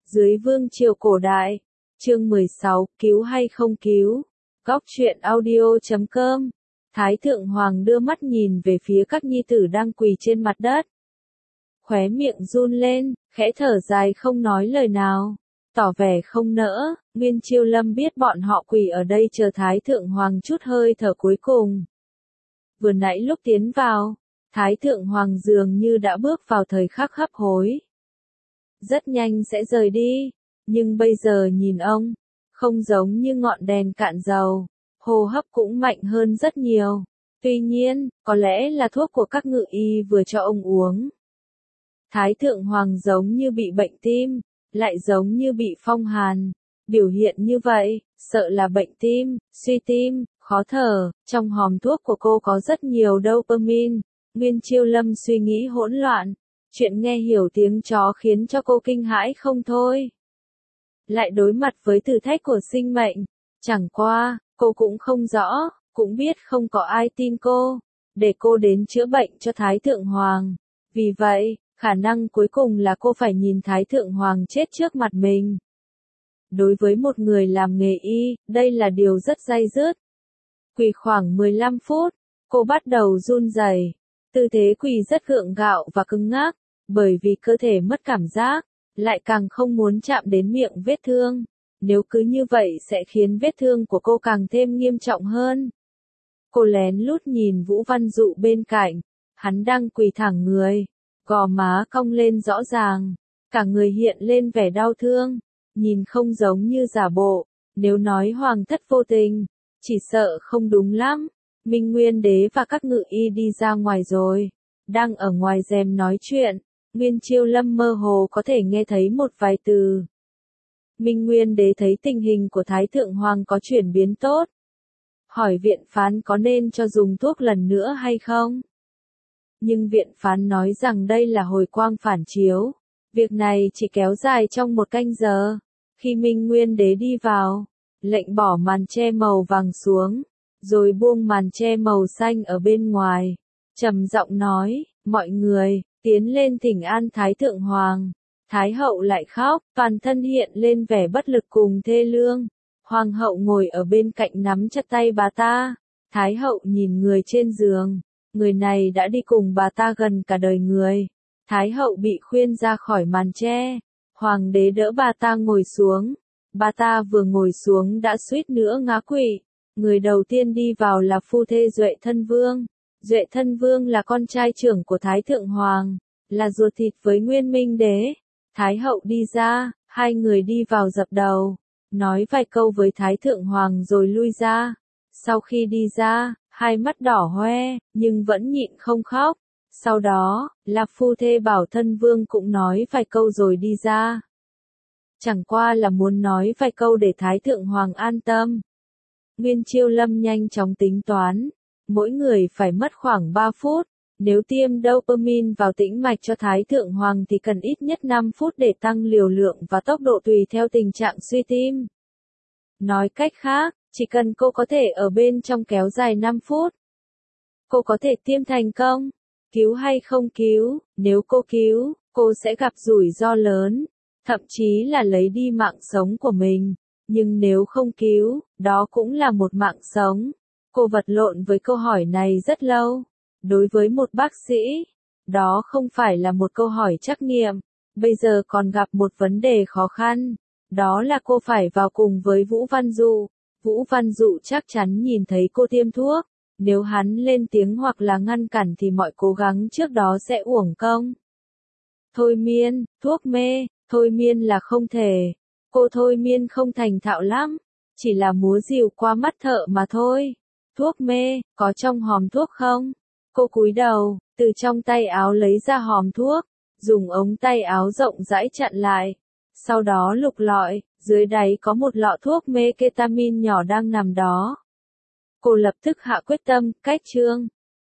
Dưới vương triều cổ đại. Chương 16, cứu hay không cứu? Góc truyện audio.com. Thái thượng hoàng đưa mắt nhìn về phía các nhi tử đang quỳ trên mặt đất. Khóe miệng run lên, khẽ thở dài không nói lời nào, tỏ vẻ không nỡ. Nguyên Chiêu Lâm biết bọn họ quỳ ở đây chờ Thái thượng hoàng chút hơi thở cuối cùng. Vừa nãy lúc tiến vào, Thái thượng hoàng dường như đã bước vào thời khắc hấp hối. Rất nhanh sẽ rời đi, nhưng bây giờ nhìn ông, không giống như ngọn đèn cạn dầu, hô hấp cũng mạnh hơn rất nhiều. Tuy nhiên, có lẽ là thuốc của các ngự y vừa cho ông uống. Thái thượng hoàng giống như bị bệnh tim, lại giống như bị phong hàn. Biểu hiện như vậy, sợ là bệnh tim, suy tim, khó thở. Trong hòm thuốc của cô có rất nhiều dopamine. Nguyên Chiêu Lâm suy nghĩ hỗn loạn. Chuyện nghe hiểu tiếng chó khiến cho cô kinh hãi không thôi. Lại đối mặt với thử thách của sinh mệnh. Chẳng qua, cô cũng không rõ, cũng biết không có ai tin cô, để cô đến chữa bệnh cho Thái thượng hoàng. Vì vậy, khả năng cuối cùng là cô phải nhìn Thái thượng hoàng chết trước mặt mình. Đối với một người làm nghề y, đây là điều rất day dứt. Quỳ khoảng 15 phút, cô bắt đầu run rẩy. Tư thế quỳ rất gượng gạo và cứng ngắc, bởi vì cơ thể mất cảm giác, lại càng không muốn chạm đến miệng vết thương. Nếu cứ như vậy sẽ khiến vết thương của cô càng thêm nghiêm trọng hơn. Cô lén lút nhìn Vũ Văn Dụ bên cạnh, hắn đang quỳ thẳng người, gò má cong lên rõ ràng, cả người hiện lên vẻ đau thương, nhìn không giống như giả bộ. Nếu nói hoàng thất vô tình, chỉ sợ không đúng lắm. Minh Nguyên Đế và các ngự y đi ra ngoài rồi, đang ở ngoài rèm nói chuyện. Nguyên Chiêu Lâm mơ hồ có thể nghe thấy một vài từ. Minh Nguyên Đế thấy tình hình của Thái thượng hoàng có chuyển biến tốt, hỏi viện phán có nên cho dùng thuốc lần nữa hay không. Nhưng viện phán nói rằng đây là hồi quang phản chiếu, việc này chỉ kéo dài trong 1 canh giờ. Khi Minh Nguyên Đế đi vào, lệnh bỏ màn che màu vàng xuống, rồi buông màn che màu xanh ở bên ngoài, trầm giọng nói, mọi người, tiến lên thỉnh an Thái thượng hoàng. Thái hậu lại khóc, toàn thân hiện lên vẻ bất lực cùng thê lương. Hoàng hậu ngồi ở bên cạnh nắm chặt tay bà ta. Thái hậu nhìn người trên giường, người này đã đi cùng bà ta gần cả đời người. Thái hậu bị khuyên ra khỏi màn che. Hoàng đế đỡ bà ta ngồi xuống. Bà ta vừa ngồi xuống đã suýt nữa ngã quỵ. Người đầu tiên đi vào là phu thê Duệ Thân Vương. Duệ Thân Vương là con trai trưởng của Thái thượng hoàng, là ruột thịt với Nguyên Minh Đế. Thái hậu đi ra, hai người đi vào dập đầu, nói vài câu với Thái thượng hoàng rồi lui ra. Sau khi đi ra, hai mắt đỏ hoe, nhưng vẫn nhịn không khóc. Sau đó, là phu thê Bảo Thân Vương cũng nói vài câu rồi đi ra. Chẳng qua là muốn nói vài câu để Thái thượng hoàng an tâm. Nguyên Chiêu Lâm nhanh chóng tính toán, mỗi người phải mất khoảng 3 phút. Nếu tiêm dopamine vào tĩnh mạch cho Thái thượng hoàng thì cần ít nhất 5 phút để tăng liều lượng và tốc độ tùy theo tình trạng suy tim. Nói cách khác, chỉ cần cô có thể ở bên trong kéo dài 5 phút, cô có thể tiêm thành công. Cứu hay không cứu? Nếu cô cứu, cô sẽ gặp rủi ro lớn, thậm chí là lấy đi mạng sống của mình. Nhưng nếu không cứu, đó cũng là một mạng sống. Cô vật lộn với câu hỏi này rất lâu. Đối với một bác sĩ, đó không phải là một câu hỏi trắc nghiệm. Bây giờ còn gặp một vấn đề khó khăn, đó là cô phải vào cùng với Vũ Văn Dụ. Vũ Văn Dụ chắc chắn nhìn thấy cô tiêm thuốc. Nếu hắn lên tiếng hoặc là ngăn cản thì mọi cố gắng trước đó sẽ uổng công. Thôi miên, thuốc mê, thôi miên là không thể. Cô thôi miên không thành thạo lắm, chỉ là múa rìu qua mắt thợ mà thôi. Thuốc mê, có trong hòm thuốc không? Cô cúi đầu, từ trong tay áo lấy ra hòm thuốc, dùng ống tay áo rộng rãi chặn lại. Sau đó lục lọi, dưới đáy có một lọ thuốc mê ketamin nhỏ đang nằm đó. Cô lập tức hạ quyết tâm, cách chương.